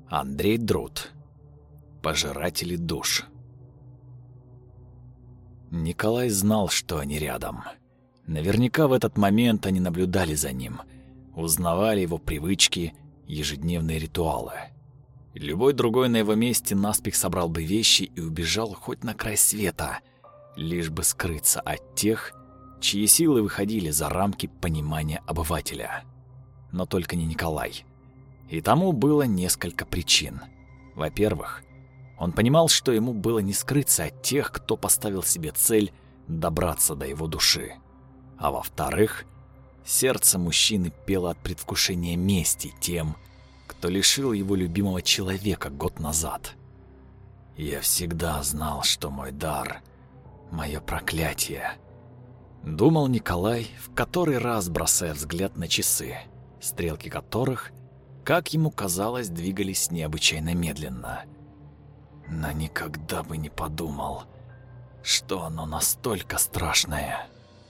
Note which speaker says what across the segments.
Speaker 1: Андрей Друд. Пожиратели душ. Николай знал, что они рядом. Наверняка в этот момент они наблюдали за ним, узнавали его привычки, ежедневные ритуалы. Любой другой на его месте наспех собрал бы вещи и убежал хоть на край света, лишь бы скрыться от тех, чьи силы выходили за рамки понимания обывателя. Но только не Николай. И тому было несколько причин. Во-первых, он понимал, что ему было не скрыться от тех, кто поставил себе цель добраться до его души. А во-вторых, сердце мужчины пело от предвкушения мести тем, кто лишил его любимого человека год назад. «Я всегда знал, что мой дар — мое проклятие», — думал Николай, в который раз бросая взгляд на часы, стрелки которых, как ему казалось, двигались необычайно медленно. Но никогда бы не подумал, что оно настолько страшное.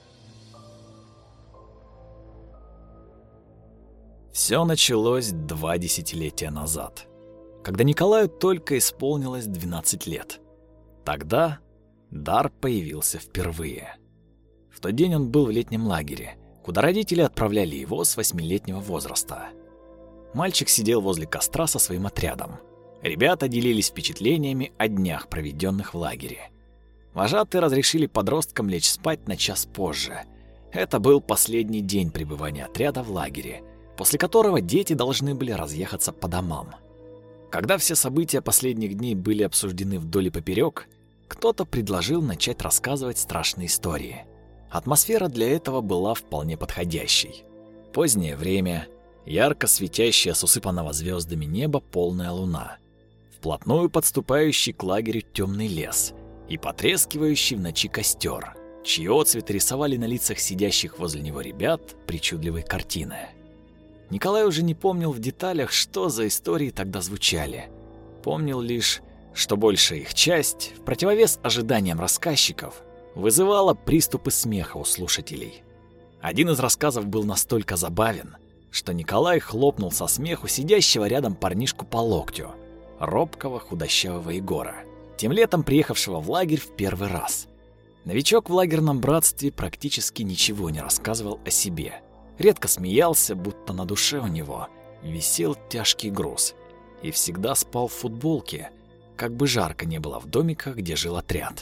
Speaker 1: Все началось 2 десятилетия назад, когда Николаю только исполнилось 12 лет. Тогда дар появился впервые. В тот день он был в летнем лагере, куда родители отправляли его с 8-летнего возраста. Мальчик сидел возле костра со своим отрядом. Ребята делились впечатлениями о днях, проведенных в лагере. Вожатые разрешили подросткам лечь спать на час позже. Это был последний день пребывания отряда в лагере, после которого дети должны были разъехаться по домам. Когда все события последних дней были обсуждены вдоль и поперек, кто-то предложил начать рассказывать страшные истории. Атмосфера для этого была вполне подходящей. Позднее время, ярко светящая с усыпанного звездами неба полная луна, вплотную подступающий к лагерю темный лес и потрескивающий в ночи костер, чьи отцветы рисовали на лицах сидящих возле него ребят причудливые картины. Николай уже не помнил в деталях, что за истории тогда звучали. Помнил лишь, что большая их часть, в противовес ожиданиям рассказчиков, вызывала приступы смеха у слушателей. Один из рассказов был настолько забавен, что Николай хлопнул со смеху сидящего рядом парнишку по локтю, робкого худощавого Егора, тем летом приехавшего в лагерь в первый раз. Новичок в лагерном братстве практически ничего не рассказывал о себе. Редко смеялся, будто на душе у него висел тяжкий груз, и всегда спал в футболке, как бы жарко не было в домиках, где жил отряд.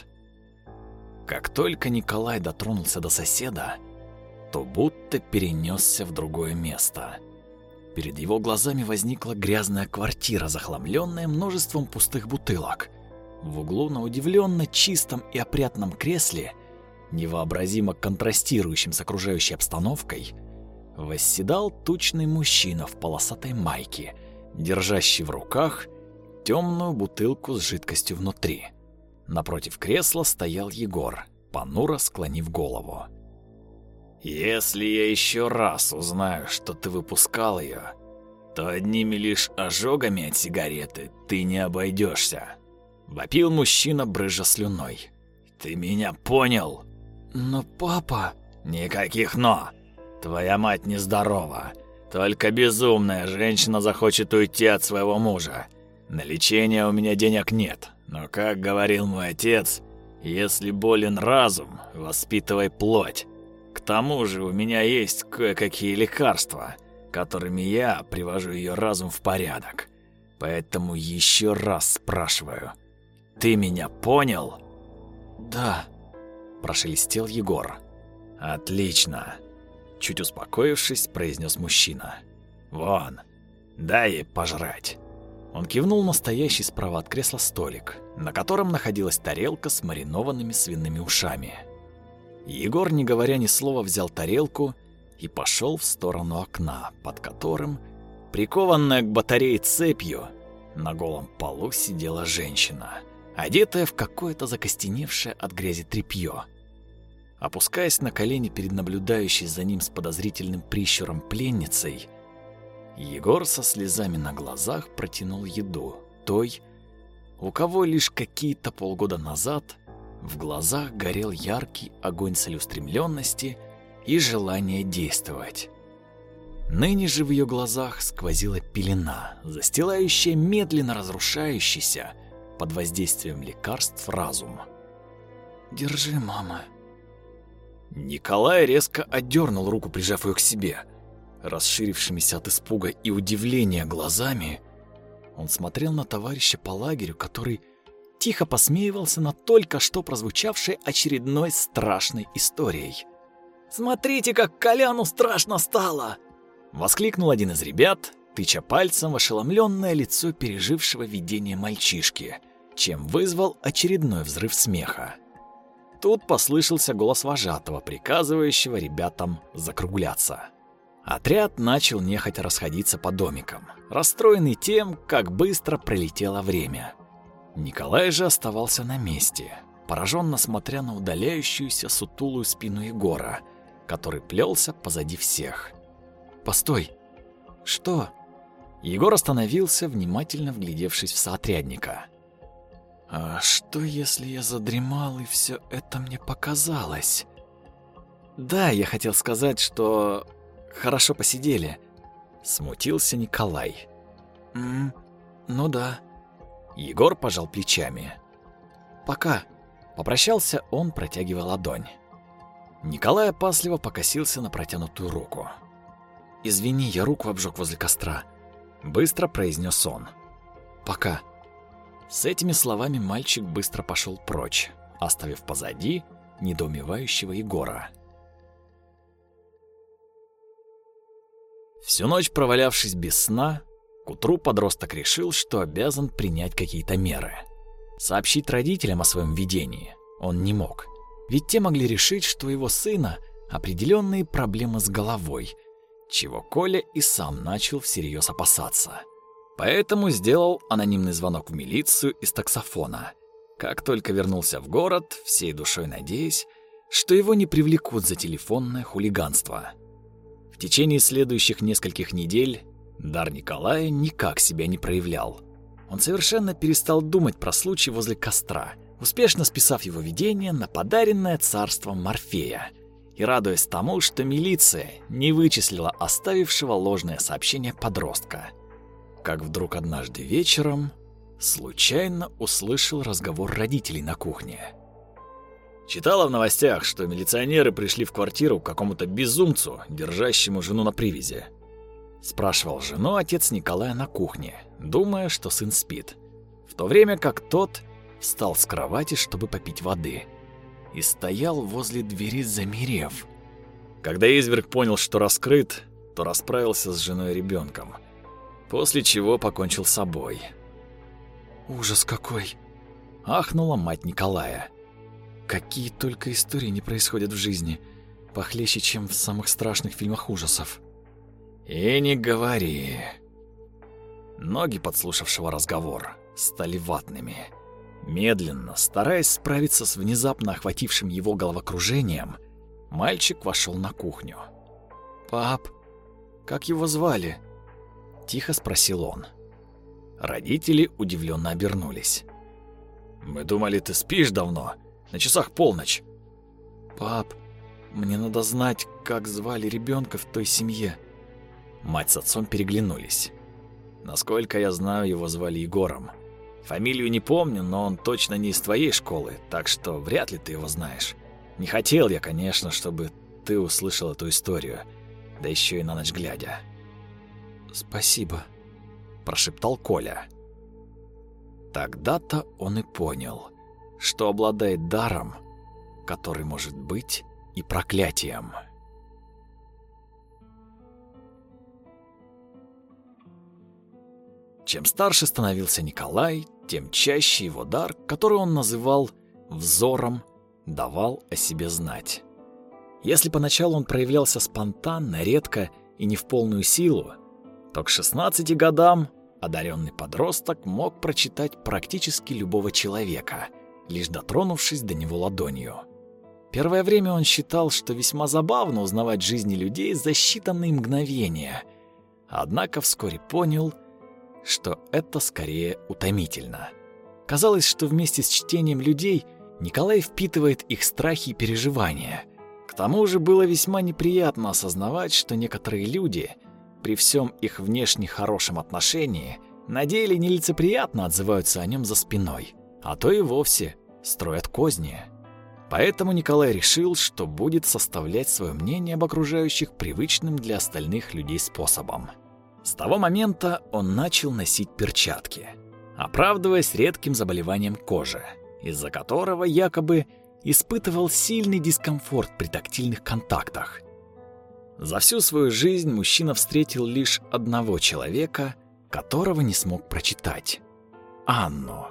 Speaker 1: Как только Николай дотронулся до соседа, то будто перенесся в другое место. Перед его глазами возникла грязная квартира, захламленная множеством пустых бутылок. В углу на удивленно чистом и опрятном кресле, невообразимо контрастирующем с окружающей обстановкой, восседал тучный мужчина в полосатой майке, держащий в руках темную бутылку с жидкостью внутри. Напротив кресла стоял Егор, понуро склонив голову. «Если я еще раз узнаю, что ты выпускал ее, то одними лишь ожогами от сигареты ты не обойдешься», — вопил мужчина, брызжа слюной. «Ты меня понял?» «Но папа...» «Никаких «но». Твоя мать нездорова. Только безумная женщина захочет уйти от своего мужа. На лечение у меня денег нет. Но, как говорил мой отец, если болен разум, воспитывай плоть. К тому же у меня есть кое-какие лекарства, которыми я привожу ее разум в порядок. Поэтому еще раз спрашиваю. Ты меня понял?» «Да», – прошелестел Егор. «Отлично», – чуть успокоившись, произнес мужчина. «Вон, дай ей пожрать». Он кивнул на стоящий справа от кресла столик, на котором находилась тарелка с маринованными свиными ушами. Егор, не говоря ни слова, взял тарелку и пошел в сторону окна, под которым, прикованная к батарее цепью, на голом полу сидела женщина, одетая в какое-то закостеневшее от грязи тряпье. Опускаясь на колени перед наблюдающей за ним с подозрительным прищуром пленницей, Егор со слезами на глазах протянул еду той, у кого лишь какие-то полгода назад в глазах горел яркий огонь целеустремленности и желания действовать. Ныне же в ее глазах сквозила пелена, застилающая медленно разрушающийся под воздействием лекарств разум. «Держи, мама». Николай резко отдернул руку, прижав ее к себе. Расширившимися от испуга и удивления глазами он смотрел на товарища по лагерю, который тихо посмеивался над только что прозвучавшей очередной страшной историей. «Смотрите, как Коляну страшно стало!» — воскликнул один из ребят, тыча пальцем в ошеломленное лицо пережившего видение мальчишки, чем вызвал очередной взрыв смеха. Тут послышался голос вожатого, приказывающего ребятам закругляться. Отряд начал нехотя расходиться по домикам, расстроенный тем, как быстро пролетело время. Николай же оставался на месте, пораженно смотря на удаляющуюся сутулую спину Егора, который плелся позади всех. «Постой! Что?» Егор остановился, внимательно вглядевшись в соотрядника. «А что, если я задремал, и все это мне показалось?» «Да, я хотел сказать, что хорошо посидели», — смутился Николай. Ну да». Егор пожал плечами. «Пока», — попрощался он, протягивая ладонь. Николай опасливо покосился на протянутую руку. «Извини, я руку обжег возле костра», — быстро произнес он. «Пока». С этими словами мальчик быстро пошел прочь, оставив позади недоумевающего Егора. Всю ночь провалявшись без сна, к утру подросток решил, что обязан принять какие-то меры. Сообщить родителям о своем видении он не мог, ведь те могли решить, что у его сына определенные проблемы с головой, чего Коля и сам начал всерьез опасаться. Поэтому сделал анонимный звонок в милицию из таксофона. Как только вернулся в город, всей душой надеясь, что его не привлекут за телефонное хулиганство. В течение следующих нескольких недель дар Николая никак себя не проявлял. Он совершенно перестал думать про случай возле костра, успешно списав его видение на подаренное царством Морфея и радуясь тому, что милиция не вычислила оставившего ложное сообщение подростка. Как вдруг однажды вечером случайно услышал разговор родителей на кухне. «Читала в новостях, что милиционеры пришли в квартиру к какому-то безумцу, держащему жену на привязи?» Спрашивал жену отец Николая на кухне, думая, что сын спит, в то время как тот встал с кровати, чтобы попить воды, и стоял возле двери, замерев. Когда изверг понял, что раскрыт, то расправился с женой и ребенком, после чего покончил с собой. «Ужас какой!» — ахнула мать Николая. «Какие только истории не происходят в жизни, похлеще, чем в самых страшных фильмах ужасов». «И не говори». Ноги подслушавшего разговор стали ватными. Медленно, стараясь справиться с внезапно охватившим его головокружением, мальчик вошел на кухню. «Пап, как его звали?» — тихо спросил он. Родители удивленно обернулись. «Мы думали, ты спишь давно. На часах полночь». «Пап, мне надо знать, как звали ребенка в той семье». Мать с отцом переглянулись. «Насколько я знаю, его звали Егором. Фамилию не помню, но он точно не из твоей школы, так что вряд ли ты его знаешь. Не хотел я, конечно, чтобы ты услышал эту историю, да еще и на ночь глядя». «Спасибо», — прошептал Коля. Тогда-то он и понял, что обладает даром, который может быть и проклятием. Чем старше становился Николай, тем чаще его дар, который он называл взором, давал о себе знать. Если поначалу он проявлялся спонтанно, редко и не в полную силу, то к 16 годам одаренный подросток мог прочитать практически любого человека, лишь дотронувшись до него ладонью. Первое время он считал, что весьма забавно узнавать жизни людей за считанные мгновения, однако вскоре понял, что это скорее утомительно. Казалось, что вместе с чтением людей Николай впитывает их страхи и переживания. К тому же было весьма неприятно осознавать, что некоторые люди при всем их внешне хорошем отношении, на деле нелицеприятно отзываются о нем за спиной, а то и вовсе строят козни. Поэтому Николай решил, что будет составлять свое мнение об окружающих привычным для остальных людей способом. С того момента он начал носить перчатки, оправдываясь редким заболеванием кожи, из-за которого якобы испытывал сильный дискомфорт при тактильных контактах. За всю свою жизнь мужчина встретил лишь одного человека, которого не смог прочитать — Анну.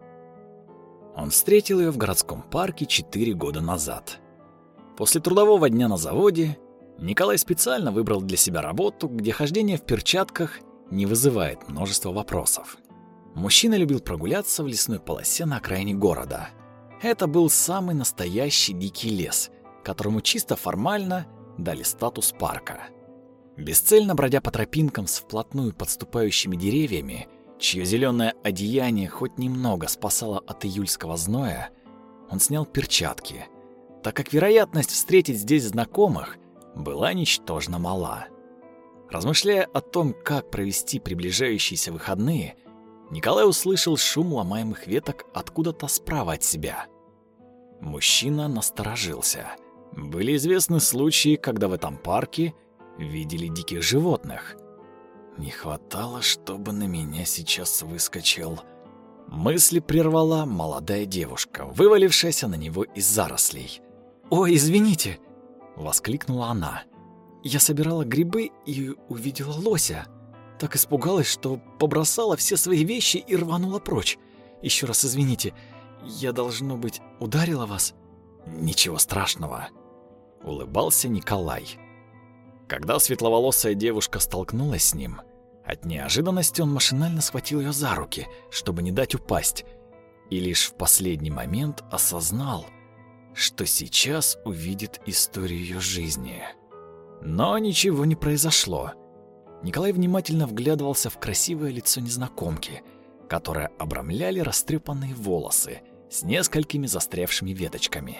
Speaker 1: Он встретил ее в городском парке 4 года назад. После трудового дня на заводе Николай специально выбрал для себя работу, где хождение в перчатках не вызывает множества вопросов. Мужчина любил прогуляться в лесной полосе на окраине города. Это был самый настоящий дикий лес, которому чисто формально дали статус парка. Бесцельно бродя по тропинкам с вплотную подступающими деревьями, чье зеленое одеяние хоть немного спасало от июльского зноя, он снял перчатки, так как вероятность встретить здесь знакомых была ничтожно мала. Размышляя о том, как провести приближающиеся выходные, Николай услышал шум ломаемых веток откуда-то справа от себя. Мужчина насторожился. Были известны случаи, когда в этом парке видели диких животных. Не хватало, чтобы на меня сейчас выскочил. Мысли прервала молодая девушка, вывалившаяся на него из зарослей. «Ой, извините!» — воскликнула она. «Я собирала грибы и увидела лося. Так испугалась, что побросала все свои вещи и рванула прочь. Еще раз извините, я, должно быть, ударила вас?» «Ничего страшного», — улыбался Николай. Когда светловолосая девушка столкнулась с ним, от неожиданности он машинально схватил ее за руки, чтобы не дать упасть, и лишь в последний момент осознал, что сейчас увидит историю ее жизни. Но ничего не произошло. Николай внимательно вглядывался в красивое лицо незнакомки, которое обрамляли растрепанные волосы с несколькими застрявшими веточками.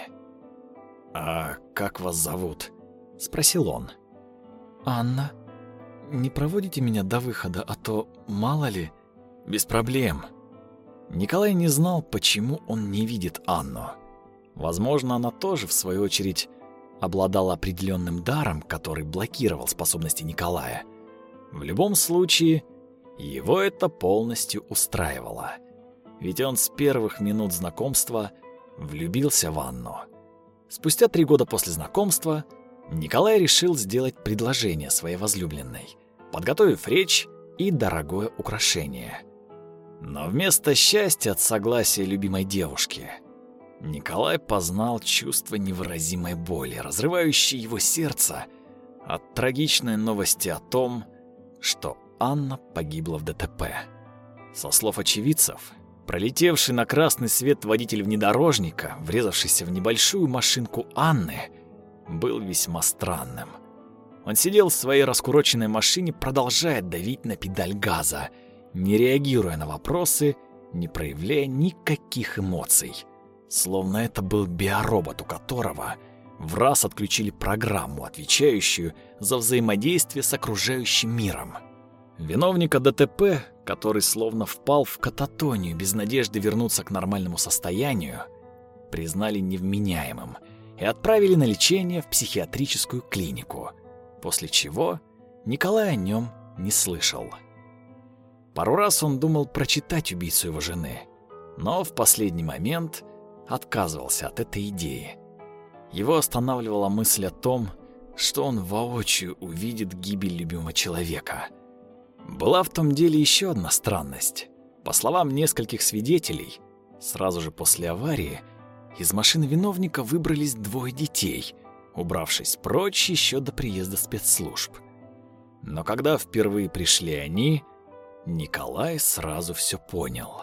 Speaker 1: «А как вас зовут?» — спросил он. «Анна. Не проводите меня до выхода, а то мало ли...» «Без проблем». Николай не знал, почему он не видит Анну. Возможно, она тоже, в свою очередь, обладала определенным даром, который блокировал способности Николая. В любом случае, его это полностью устраивало. Ведь он с первых минут знакомства влюбился в Анну. Спустя 3 года после знакомства Николай решил сделать предложение своей возлюбленной, подготовив речь и дорогое украшение. Но вместо счастья от согласия любимой девушки Николай познал чувство невыразимой боли, разрывающей его сердце от трагичной новости о том, что Анна погибла в ДТП. Со слов очевидцев, пролетевший на красный свет водитель внедорожника, врезавшийся в небольшую машинку Анны, был весьма странным. Он сидел в своей раскуроченной машине, продолжая давить на педаль газа, не реагируя на вопросы, не проявляя никаких эмоций. Словно это был биоробот, у которого в раз отключили программу, отвечающую за взаимодействие с окружающим миром. Виновника ДТП, который словно впал в кататонию без надежды вернуться к нормальному состоянию, признали невменяемым и отправили на лечение в психиатрическую клинику, после чего Николай о нем не слышал. Пару раз он думал прочитать убийцу его жены, но в последний момент отказывался от этой идеи. Его останавливала мысль о том, что он воочию увидит гибель любимого человека. Была в том деле еще одна странность. По словам нескольких свидетелей, сразу же после аварии из машины виновника выбрались 2 детей, убравшись прочь еще до приезда спецслужб. Но когда впервые пришли они, Николай сразу все понял.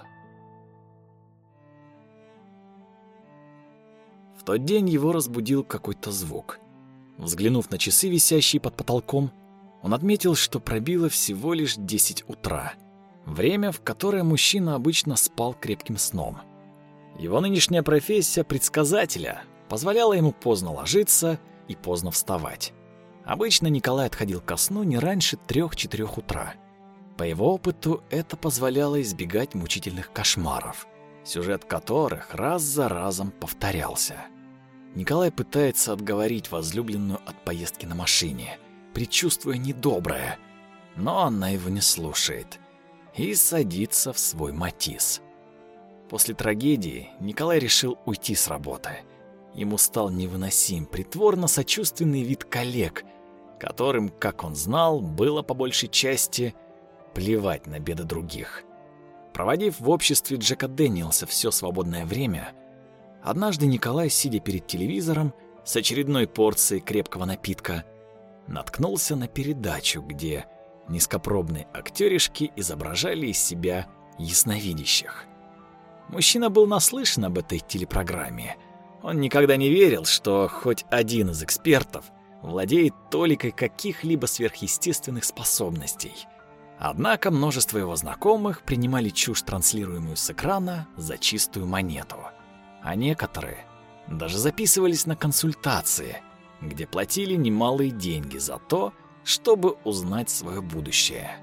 Speaker 1: В тот день его разбудил какой-то звук. Взглянув на часы, висящие под потолком, он отметил, что пробило всего лишь 10 утра. Время, в которое мужчина обычно спал крепким сном. Его нынешняя профессия предсказателя позволяла ему поздно ложиться и поздно вставать. Обычно Николай отходил ко сну не раньше 3-4 утра. По его опыту это позволяло избегать мучительных кошмаров, сюжет которых раз за разом повторялся. Николай пытается отговорить возлюбленную от поездки на машине, предчувствуя недоброе, но она его не слушает и садится в свой Матис. После трагедии Николай решил уйти с работы. Ему стал невыносим притворно-сочувственный вид коллег, которым, как он знал, было по большей части плевать на беды других. Проводив в обществе Джека Дэниелса все свободное время, однажды Николай, сидя перед телевизором с очередной порцией крепкого напитка, наткнулся на передачу, где низкопробные актеришки изображали из себя ясновидящих. Мужчина был наслышан об этой телепрограмме. Он никогда не верил, что хоть один из экспертов владеет толикой каких-либо сверхъестественных способностей. Однако множество его знакомых принимали чушь, транслируемую с экрана, за чистую монету. А некоторые даже записывались на консультации, где платили немалые деньги за то, чтобы узнать свое будущее.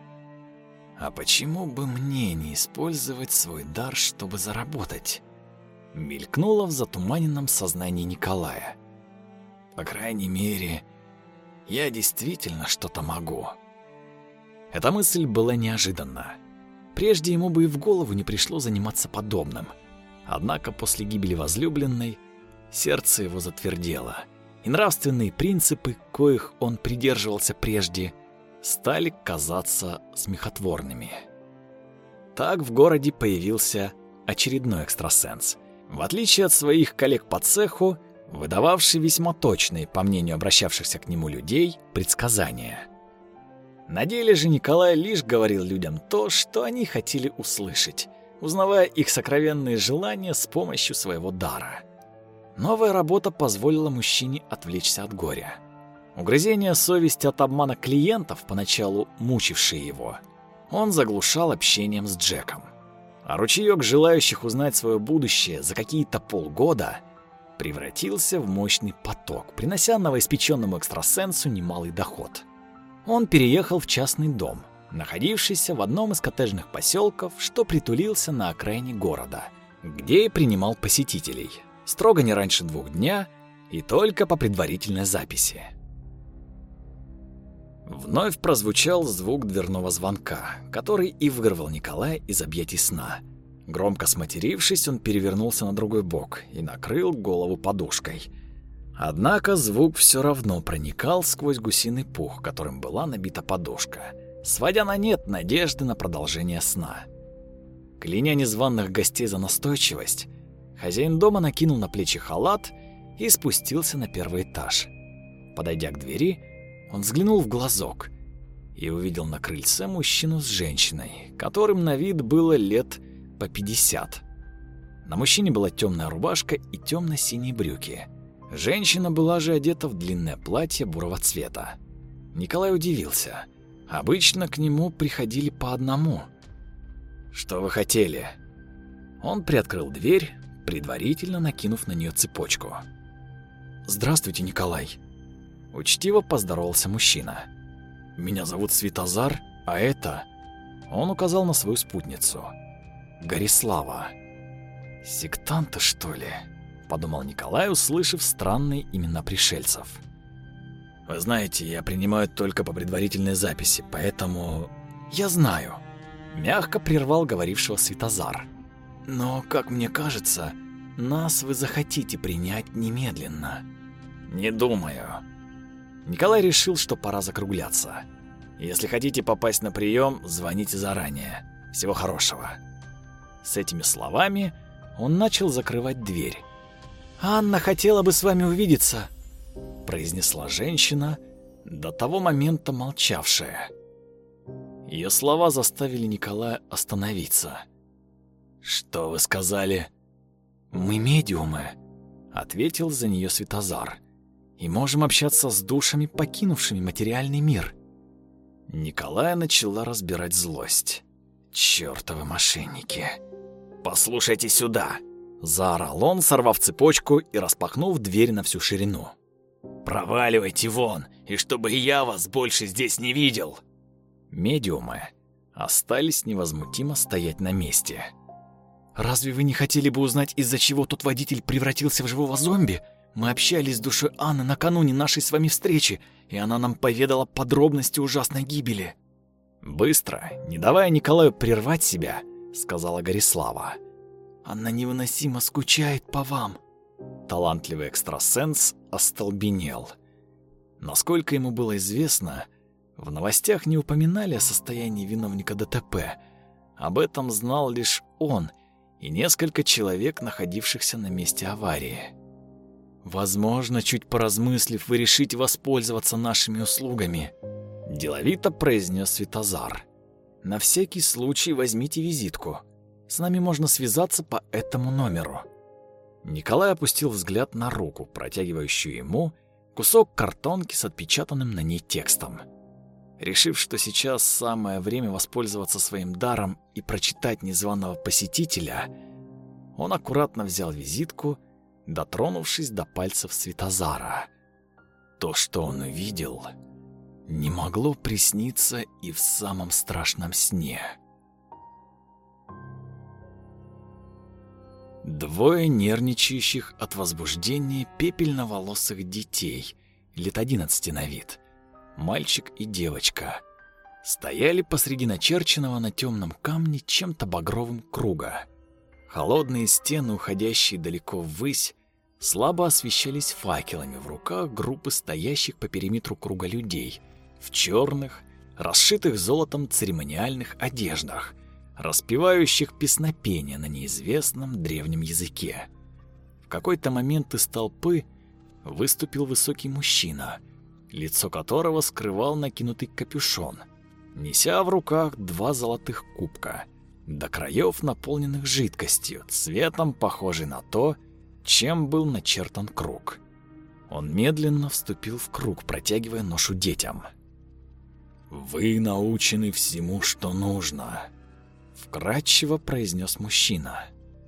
Speaker 1: А почему бы мне не использовать свой дар, чтобы заработать? Мелькнуло в затуманенном сознании Николая. По крайней мере, я действительно что-то могу. Эта мысль была неожиданна. Прежде ему бы и в голову не пришло заниматься подобным. Однако после гибели возлюбленной сердце его затвердело, и нравственные принципы, коих он придерживался прежде, стали казаться смехотворными. Так в городе появился очередной экстрасенс. В отличие от своих коллег по цеху, выдававший весьма точные, по мнению обращавшихся к нему людей, предсказания. На деле же Николай лишь говорил людям то, что они хотели услышать, узнавая их сокровенные желания с помощью своего дара. Новая работа позволила мужчине отвлечься от горя. Угрызения совести от обмана клиентов, поначалу мучившие его, он заглушал общением с Джеком. А ручеёк желающих узнать свое будущее за какие-то полгода превратился в мощный поток, принося новоиспечённому экстрасенсу немалый доход. Он переехал в частный дом, находившийся в одном из коттеджных поселков, что притулился на окраине города, где и принимал посетителей, строго не раньше 2 дня и только по предварительной записи. Вновь прозвучал звук дверного звонка, который и вырвал Николая из объятий сна. Громко сматерившись, он перевернулся на другой бок и накрыл голову подушкой. Однако звук все равно проникал сквозь гусиный пух, которым была набита подушка, сводя на нет надежды на продолжение сна. Кляня незваных гостей за настойчивость, хозяин дома накинул на плечи халат и спустился на первый этаж. Подойдя к двери, он взглянул в глазок и увидел на крыльце мужчину с женщиной, которым на вид было лет по 50. На мужчине была темная рубашка и темно-синие брюки. Женщина была же одета в длинное платье бурого цвета. Николай удивился. Обычно к нему приходили по одному. «Что вы хотели?» Он приоткрыл дверь, предварительно накинув на нее цепочку. «Здравствуйте, Николай». Учтиво поздоровался мужчина. «Меня зовут Святозар, а это...» Он указал на свою спутницу. «Горислава». «Сектанты, что ли?» Подумал Николай, услышав странные имена пришельцев. «Вы знаете, я принимаю только по предварительной записи, поэтому...» «Я знаю», — мягко прервал говорившего Святозар. «Но, как мне кажется, нас вы захотите принять немедленно». «Не думаю». Николай решил, что пора закругляться. «Если хотите попасть на прием, звоните заранее. Всего хорошего». С этими словами он начал закрывать дверь. «Анна хотела бы с вами увидеться», — произнесла женщина, до того момента молчавшая. Ее слова заставили Николая остановиться. «Что вы сказали?» «Мы медиумы», — ответил за нее Святозар, «и можем общаться с душами, покинувшими материальный мир». Николая начала разбирать злость. «Чёртовы мошенники!» «Послушайте сюда!» Заорал он, сорвав цепочку и распахнув дверь на всю ширину. Проваливайте вон, и чтобы я вас больше здесь не видел!» Медиумы остались невозмутимо стоять на месте. «Разве вы не хотели бы узнать, из-за чего тот водитель превратился в живого зомби? Мы общались с душой Анны накануне нашей с вами встречи, и она нам поведала подробности ужасной гибели». Быстро, не давая Николаю прервать себя, сказала Горислава: «Она невыносимо скучает по вам». Талантливый экстрасенс остолбенел. Насколько ему было известно, в новостях не упоминали о состоянии виновника ДТП. Об этом знал лишь он и несколько человек, находившихся на месте аварии. «Возможно, чуть поразмыслив, вы решите воспользоваться нашими услугами», — деловито произнес Светозар. «На всякий случай возьмите визитку. С нами можно связаться по этому номеру». Николай опустил взгляд на руку, протягивающую ему кусок картонки с отпечатанным на ней текстом. Решив, что сейчас самое время воспользоваться своим даром и прочитать незваного посетителя, он аккуратно взял визитку, дотронувшись до пальцев Светозара. То, что он увидел, не могло присниться и в самом страшном сне. Двое нервничающих от возбуждения пепельноволосых детей, лет 11 на вид, мальчик и девочка, стояли посреди начерченного на темном камне чем-то багровым круга. Холодные стены, уходящие далеко ввысь, слабо освещались факелами в руках группы стоящих по периметру круга людей в черных, расшитых золотом церемониальных одеждах, распевающих песнопения на неизвестном древнем языке. В какой-то момент из толпы выступил высокий мужчина, лицо которого скрывал накинутый капюшон, неся в руках 2 золотых кубка, до краев наполненных жидкостью, цветом похожей на то, чем был начертан круг. Он медленно вступил в круг, протягивая ношу детям. «Вы научены всему, что нужно», — вкратчиво произнес мужчина.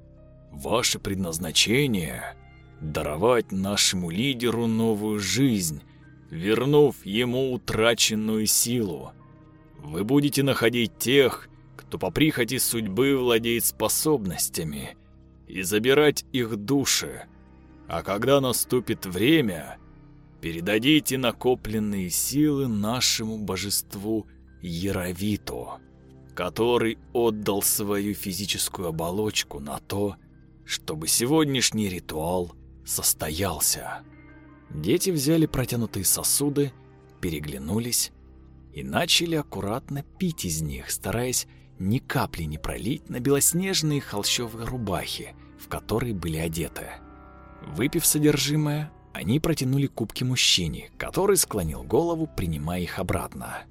Speaker 1: «Ваше предназначение — даровать нашему лидеру новую жизнь, вернув ему утраченную силу. Вы будете находить тех, кто по прихоти судьбы владеет способностями, и забирать их души. А когда наступит время, передадите накопленные силы нашему божеству Яровиту, который отдал свою физическую оболочку на то, чтобы сегодняшний ритуал состоялся». Дети взяли протянутые сосуды, переглянулись и начали аккуратно пить из них, стараясь ни капли не пролить на белоснежные холщовые рубахи, в которые были одеты. Выпив содержимое, они протянули кубки мужчине, который склонил голову, принимая их обратно.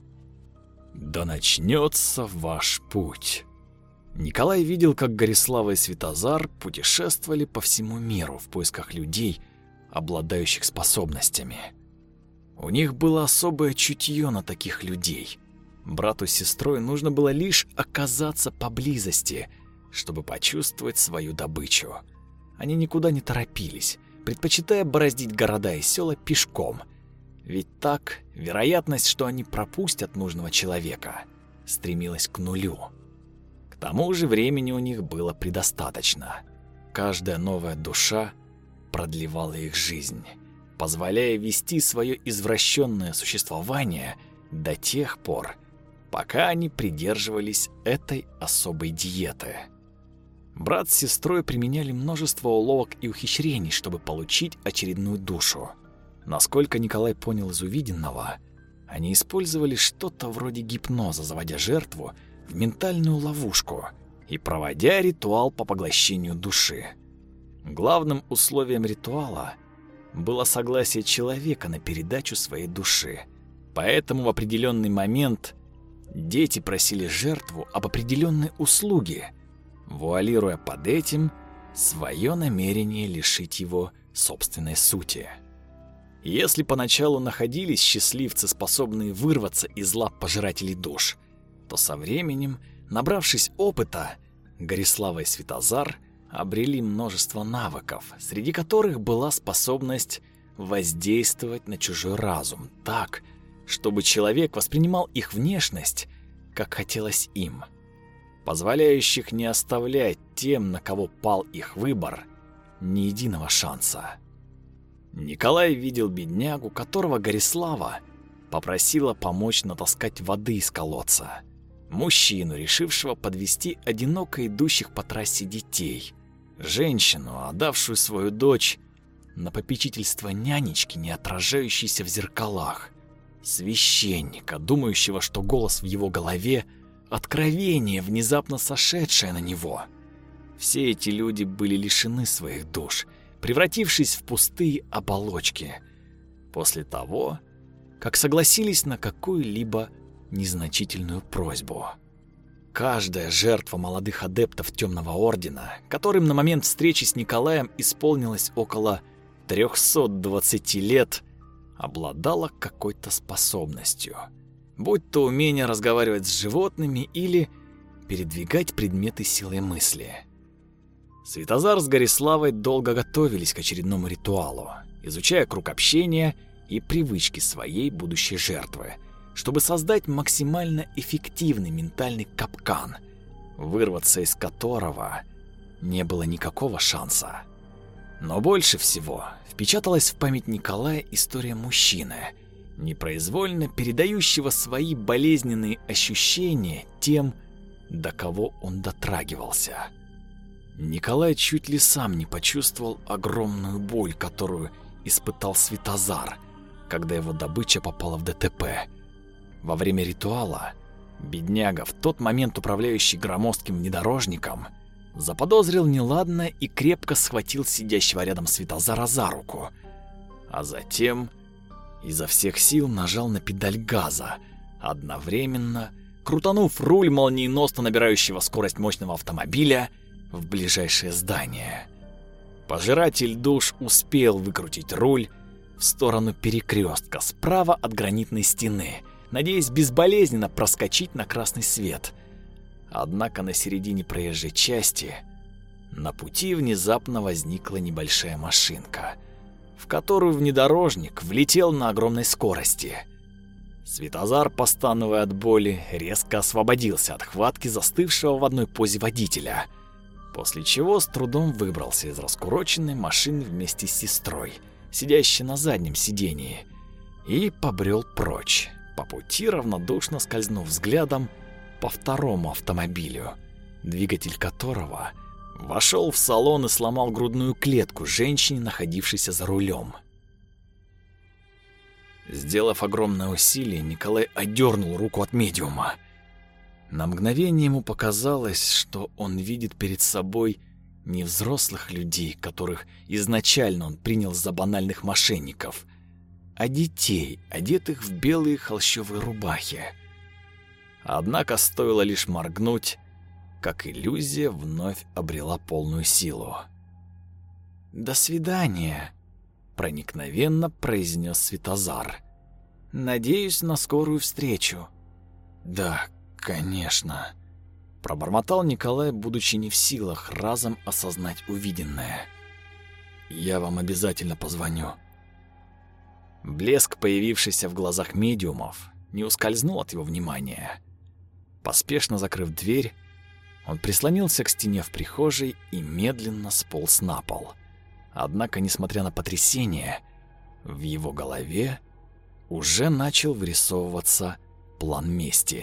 Speaker 1: «Да начнется ваш путь». Николай видел, как Горислава и Светозар путешествовали по всему миру в поисках людей, обладающих способностями. У них было особое чутье на таких людей. Брату с сестрой нужно было лишь оказаться поблизости, чтобы почувствовать свою добычу. Они никуда не торопились, предпочитая бороздить города и села пешком. Ведь так вероятность, что они пропустят нужного человека, стремилась к нулю. К тому же времени у них было предостаточно. Каждая новая душа продлевала их жизнь, позволяя вести свое извращенное существование до тех пор, пока они придерживались этой особой диеты. Брат с сестрой применяли множество уловок и ухищрений, чтобы получить очередную душу. Насколько Николай понял из увиденного, они использовали что-то вроде гипноза, заводя жертву в ментальную ловушку и проводя ритуал по поглощению души. Главным условием ритуала было согласие человека на передачу своей души. Поэтому в определенный момент дети просили жертву об определенной услуге, вуалируя под этим свое намерение лишить его собственной сути. Если поначалу находились счастливцы, способные вырваться из лап пожирателей душ, то со временем, набравшись опыта, Горислава и Светозар обрели множество навыков, среди которых была способность воздействовать на чужой разум так, чтобы человек воспринимал их внешность, как хотелось им, позволяющих не оставлять тем, на кого пал их выбор, ни единого шанса. Николай видел беднягу, которого Горислава попросила помочь натаскать воды из колодца, мужчину, решившего подвести одиноко идущих по трассе детей, женщину, отдавшую свою дочь на попечительство нянечки, не отражающейся в зеркалах, священника, думающего, что голос в его голове — откровение, внезапно сошедшее на него. Все эти люди были лишены своих душ, превратившись в пустые оболочки, после того, как согласились на какую-либо незначительную просьбу. Каждая жертва молодых адептов Темного Ордена, которым на момент встречи с Николаем исполнилось около 320 лет, обладала какой-то способностью, будь то умение разговаривать с животными или передвигать предметы силой мысли. Святозар с Гориславой долго готовились к очередному ритуалу, изучая круг общения и привычки своей будущей жертвы, чтобы создать максимально эффективный ментальный капкан, вырваться из которого не было никакого шанса. Но больше всего впечаталась в память Николая история мужчины, непроизвольно передающего свои болезненные ощущения тем, до кого он дотрагивался. Николай чуть ли сам не почувствовал огромную боль, которую испытал Святозар, когда его добыча попала в ДТП. Во время ритуала бедняга, в тот момент управляющий громоздким внедорожником, заподозрил неладное и крепко схватил сидящего рядом Святозара за руку, а затем изо всех сил нажал на педаль газа, одновременно крутанув руль молниеносно набирающего скорость мощного автомобиля в ближайшее здание. Пожиратель душ успел выкрутить руль в сторону перекрестка справа от гранитной стены, надеясь безболезненно проскочить на красный свет. Однако на середине проезжей части на пути внезапно возникла небольшая машинка, в которую внедорожник влетел на огромной скорости. Святозар, постановая от боли, резко освободился от хватки застывшего в одной позе водителя, после чего с трудом выбрался из раскуроченной машины вместе с сестрой, сидящей на заднем сидении, и побрел прочь, по пути равнодушно скользнув взглядом по второму автомобилю, двигатель которого вошел в салон и сломал грудную клетку женщине, находившейся за рулем. Сделав огромное усилие, Николай отдернул руку от медиума. На мгновение ему показалось, что он видит перед собой не взрослых людей, которых изначально он принял за банальных мошенников, а детей, одетых в белые холщовые рубахи. Однако стоило лишь моргнуть, как иллюзия вновь обрела полную силу. «До свидания», — проникновенно произнес Святозар. «Надеюсь на скорую встречу». «Да, конечно», — пробормотал Николай, будучи не в силах разом осознать увиденное. «Я вам обязательно позвоню». Блеск, появившийся в глазах медиумов, не ускользнул от его внимания. Поспешно закрыв дверь, он прислонился к стене в прихожей и медленно сполз на пол. Однако, несмотря на потрясение, в его голове уже начал вырисовываться план мести.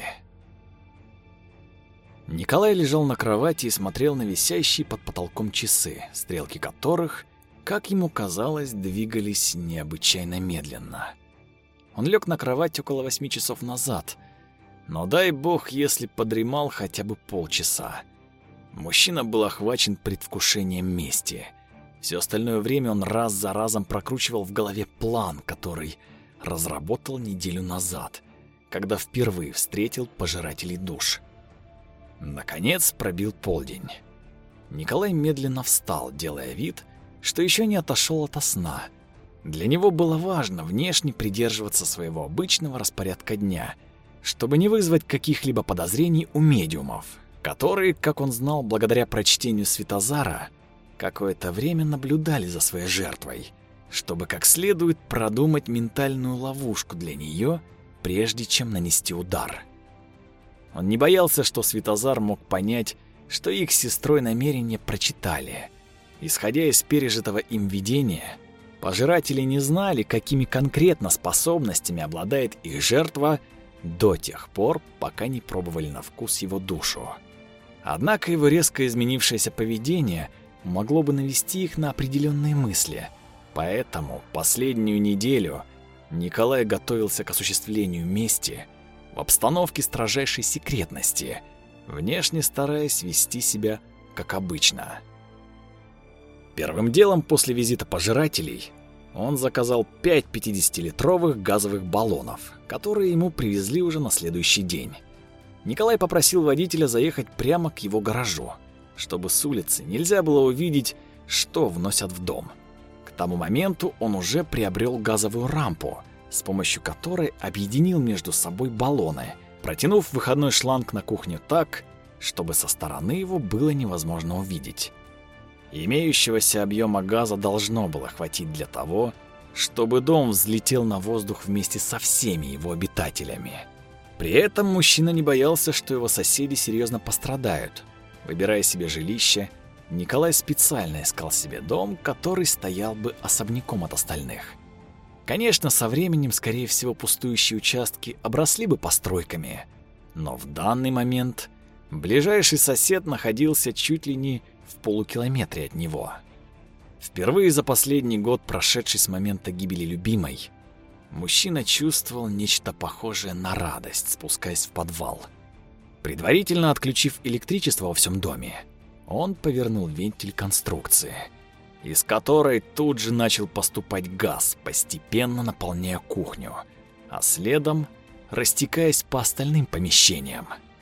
Speaker 1: Николай лежал на кровати и смотрел на висящие под потолком часы, стрелки которых, как ему казалось, двигались необычайно медленно. Он лег на кровать около 8 часов назад, но дай бог, если подремал хотя бы полчаса. Мужчина был охвачен предвкушением мести. Все остальное время он раз за разом прокручивал в голове план, который разработал неделю назад, когда впервые встретил пожирателей душ. Наконец пробил полдень. Николай медленно встал, делая вид, что еще не отошел ото сна. Для него было важно внешне придерживаться своего обычного распорядка дня, чтобы не вызвать каких-либо подозрений у медиумов, которые, как он знал благодаря прочтению Святозара, какое-то время наблюдали за своей жертвой, чтобы как следует продумать ментальную ловушку для нее, прежде чем нанести удар. Он не боялся, что Светозар мог понять, что их с сестрой намерения прочитали. Исходя из пережитого им видения, пожиратели не знали, какими конкретно способностями обладает их жертва до тех пор, пока не пробовали на вкус его душу. Однако его резко изменившееся поведение могло бы навести их на определенные мысли. Поэтому последнюю неделю Николай готовился к осуществлению мести в обстановке строжайшей секретности, внешне стараясь вести себя как обычно. Первым делом после визита пожирателей он заказал 5 50-литровых газовых баллонов, которые ему привезли уже на следующий день. Николай попросил водителя заехать прямо к его гаражу, чтобы с улицы нельзя было увидеть, что вносят в дом. К тому моменту он уже приобрел газовую рампу, с помощью которой объединил между собой баллоны, протянув выходной шланг на кухню так, чтобы со стороны его было невозможно увидеть. Имеющегося объема газа должно было хватить для того, чтобы дом взлетел на воздух вместе со всеми его обитателями. При этом мужчина не боялся, что его соседи серьезно пострадают. Выбирая себе жилище, Николай специально искал себе дом, который стоял бы особняком от остальных. Конечно, со временем, скорее всего, пустующие участки обросли бы постройками, но в данный момент ближайший сосед находился чуть ли не в полукилометре от него. Впервые за последний год, прошедший с момента гибели любимой, мужчина чувствовал нечто похожее на радость, спускаясь в подвал. Предварительно отключив электричество во всем доме, он повернул вентиль конструкции, из которой тут же начал поступать газ, постепенно наполняя кухню, а следом растекаясь по остальным помещениям.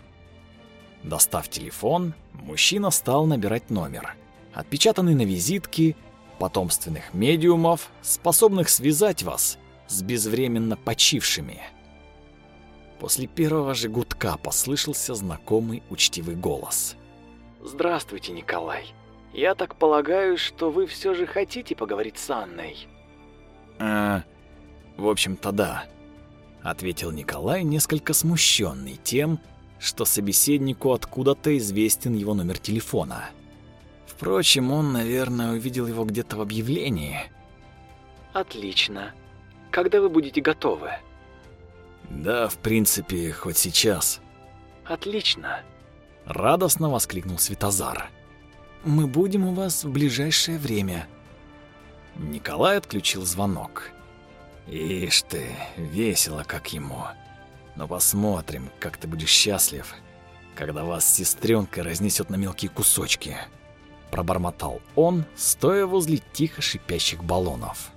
Speaker 1: Достав телефон, мужчина стал набирать номер, отпечатанный на визитке потомственных медиумов, способных связать вас с безвременно почившими. После первого же гудка послышался знакомый учтивый голос.
Speaker 2: «Здравствуйте, Николай. Я так полагаю, что вы все же хотите поговорить с Анной?»
Speaker 1: В общем-то, да», — ответил Николай, несколько смущенный тем, что собеседнику откуда-то известен его номер телефона. Впрочем, он, наверное, увидел его где-то в объявлении.
Speaker 2: «Отлично. Когда вы будете готовы?»
Speaker 1: «Да, в принципе, хоть сейчас».
Speaker 2: «Отлично!»
Speaker 1: — радостно воскликнул Светозар.
Speaker 2: «Мы будем у вас в ближайшее время».
Speaker 1: Николай отключил звонок. «Ишь ты, весело как ему. Но посмотрим, как ты будешь счастлив, когда вас с сестренкой разнесет на мелкие кусочки», — пробормотал он, стоя возле тихо шипящих баллонов.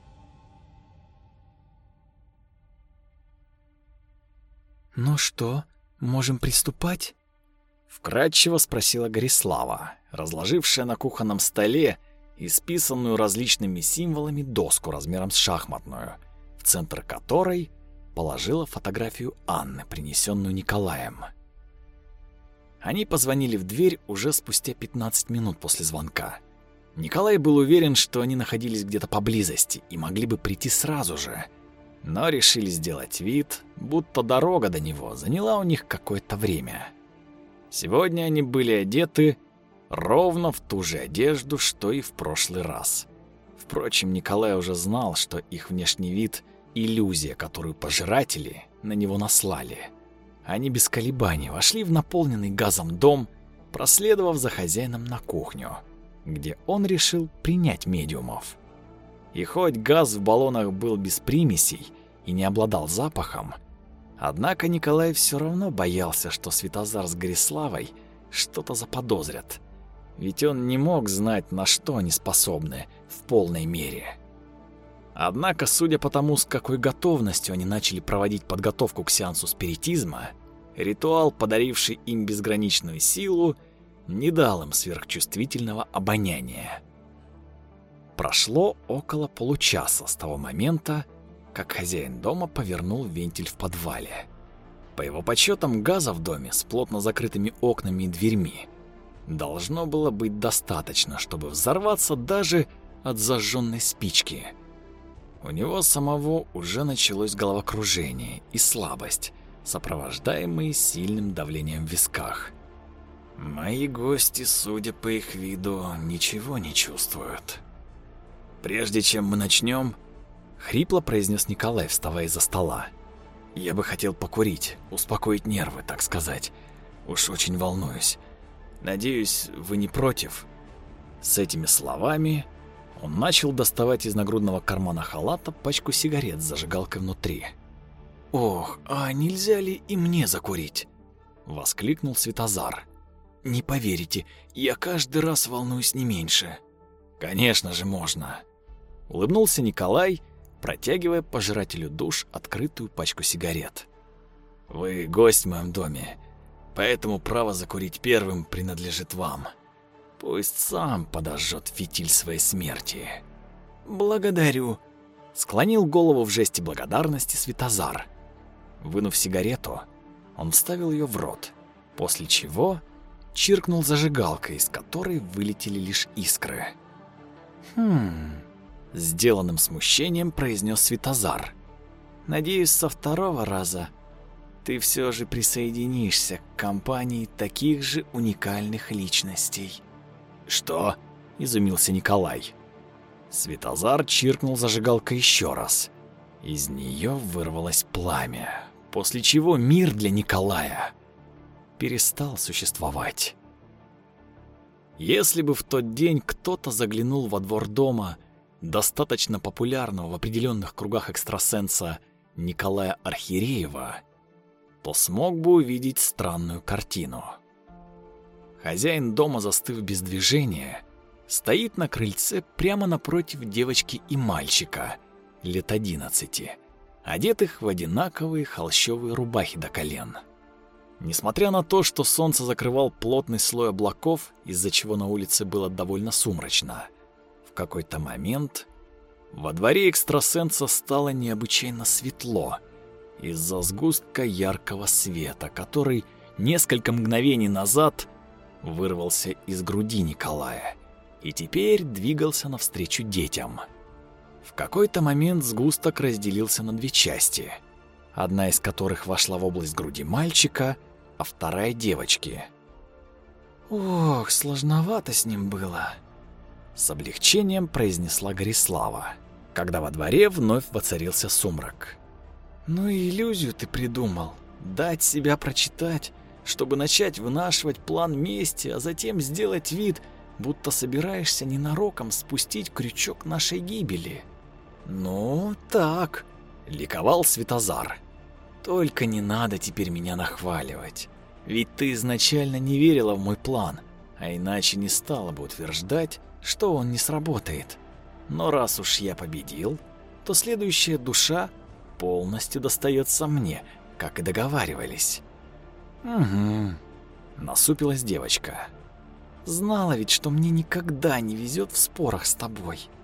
Speaker 2: «Ну что, можем приступать?»
Speaker 1: — вкратчиво спросила Горислава, разложившая на кухонном столе исписанную различными символами доску размером с шахматную, в центр которой положила фотографию Анны, принесенную Николаем. Они позвонили в дверь уже спустя 15 минут после звонка. Николай был уверен, что они находились где-то поблизости и могли бы прийти сразу же, но решили сделать вид, будто дорога до него заняла у них какое-то время. Сегодня они были одеты ровно в ту же одежду, что и в прошлый раз. Впрочем, Николай уже знал, что их внешний вид — иллюзия, которую пожиратели на него наслали. Они без колебаний вошли в наполненный газом дом, проследовав за хозяином на кухню, где он решил принять медиумов. И хоть газ в баллонах был без примесей и не обладал запахом, однако Николай все равно боялся, что Светозар с Гориславой что-то заподозрят, ведь он не мог знать, на что они способны в полной мере. Однако, судя по тому, с какой готовностью они начали проводить подготовку к сеансу спиритизма, ритуал, подаривший им безграничную силу, не дал им сверхчувствительного обоняния. Прошло около получаса с того момента, как хозяин дома повернул вентиль в подвале. По его подсчетам, газа в доме с плотно закрытыми окнами и дверьми должно было быть достаточно, чтобы взорваться даже от зажженной спички. У него самого уже началось головокружение и слабость, сопровождаемые сильным давлением в висках. Мои гости, судя по их виду, ничего не чувствуют. «Прежде чем мы начнем, хрипло произнес Николай, вставая из-за стола. «Я бы хотел покурить, успокоить нервы, так сказать. Уж очень волнуюсь. Надеюсь, вы не против?» С этими словами он начал доставать из нагрудного кармана халата пачку сигарет с зажигалкой внутри. «Ох, а нельзя ли и мне закурить?» — воскликнул Светозар. «Не поверите, я каждый раз волнуюсь не меньше». «Конечно же можно», — улыбнулся Николай, протягивая пожирателю душ открытую пачку сигарет. «Вы гость в моем доме, поэтому право закурить первым принадлежит вам. Пусть сам подожжет фитиль своей смерти». «Благодарю», — склонил голову в жесте благодарности Светозар. Вынув сигарету, он вставил ее в рот, после чего чиркнул зажигалкой, из которой вылетели лишь искры. Сделанным смущением произнес Светозар. «Надеюсь, со второго раза ты все же присоединишься к компании таких же уникальных личностей». «Что?» — изумился Николай. Светозар чиркнул зажигалкой еще раз. Из нее вырвалось пламя, после чего мир для Николая перестал существовать. Если бы в тот день кто-то заглянул во двор дома достаточно популярного в определенных кругах экстрасенса Николая Архиреева, то смог бы увидеть странную картину. Хозяин дома, застыв без движения, стоит на крыльце прямо напротив девочки и мальчика лет 11, одетых в одинаковые холщовые рубахи до колен. Несмотря на то, что солнце закрывал плотный слой облаков, из-за чего на улице было довольно сумрачно, в какой-то момент во дворе экстрасенса стало необычайно светло из-за сгустка яркого света, который несколько мгновений назад вырвался из груди Николая и теперь двигался навстречу детям. В какой-то момент сгусток разделился на две части, одна из которых вошла в область груди мальчика, а вторая девочки. «Ох, сложновато с ним было», — с облегчением произнесла Горислава, когда во дворе вновь воцарился сумрак. «Ну и иллюзию ты придумал, дать себя прочитать, чтобы начать вынашивать план мести, а затем сделать вид, будто собираешься ненароком спустить крючок нашей гибели». «Ну, так», — ликовал Светозар. «Только не надо теперь меня нахваливать, ведь ты изначально не верила в мой план, а иначе не стала бы утверждать, что он не сработает. Но раз уж я победил, то следующая душа полностью достается мне, как и договаривались». «Угу», — насупилась девочка. «Знала ведь, что мне никогда не везет в спорах с тобой».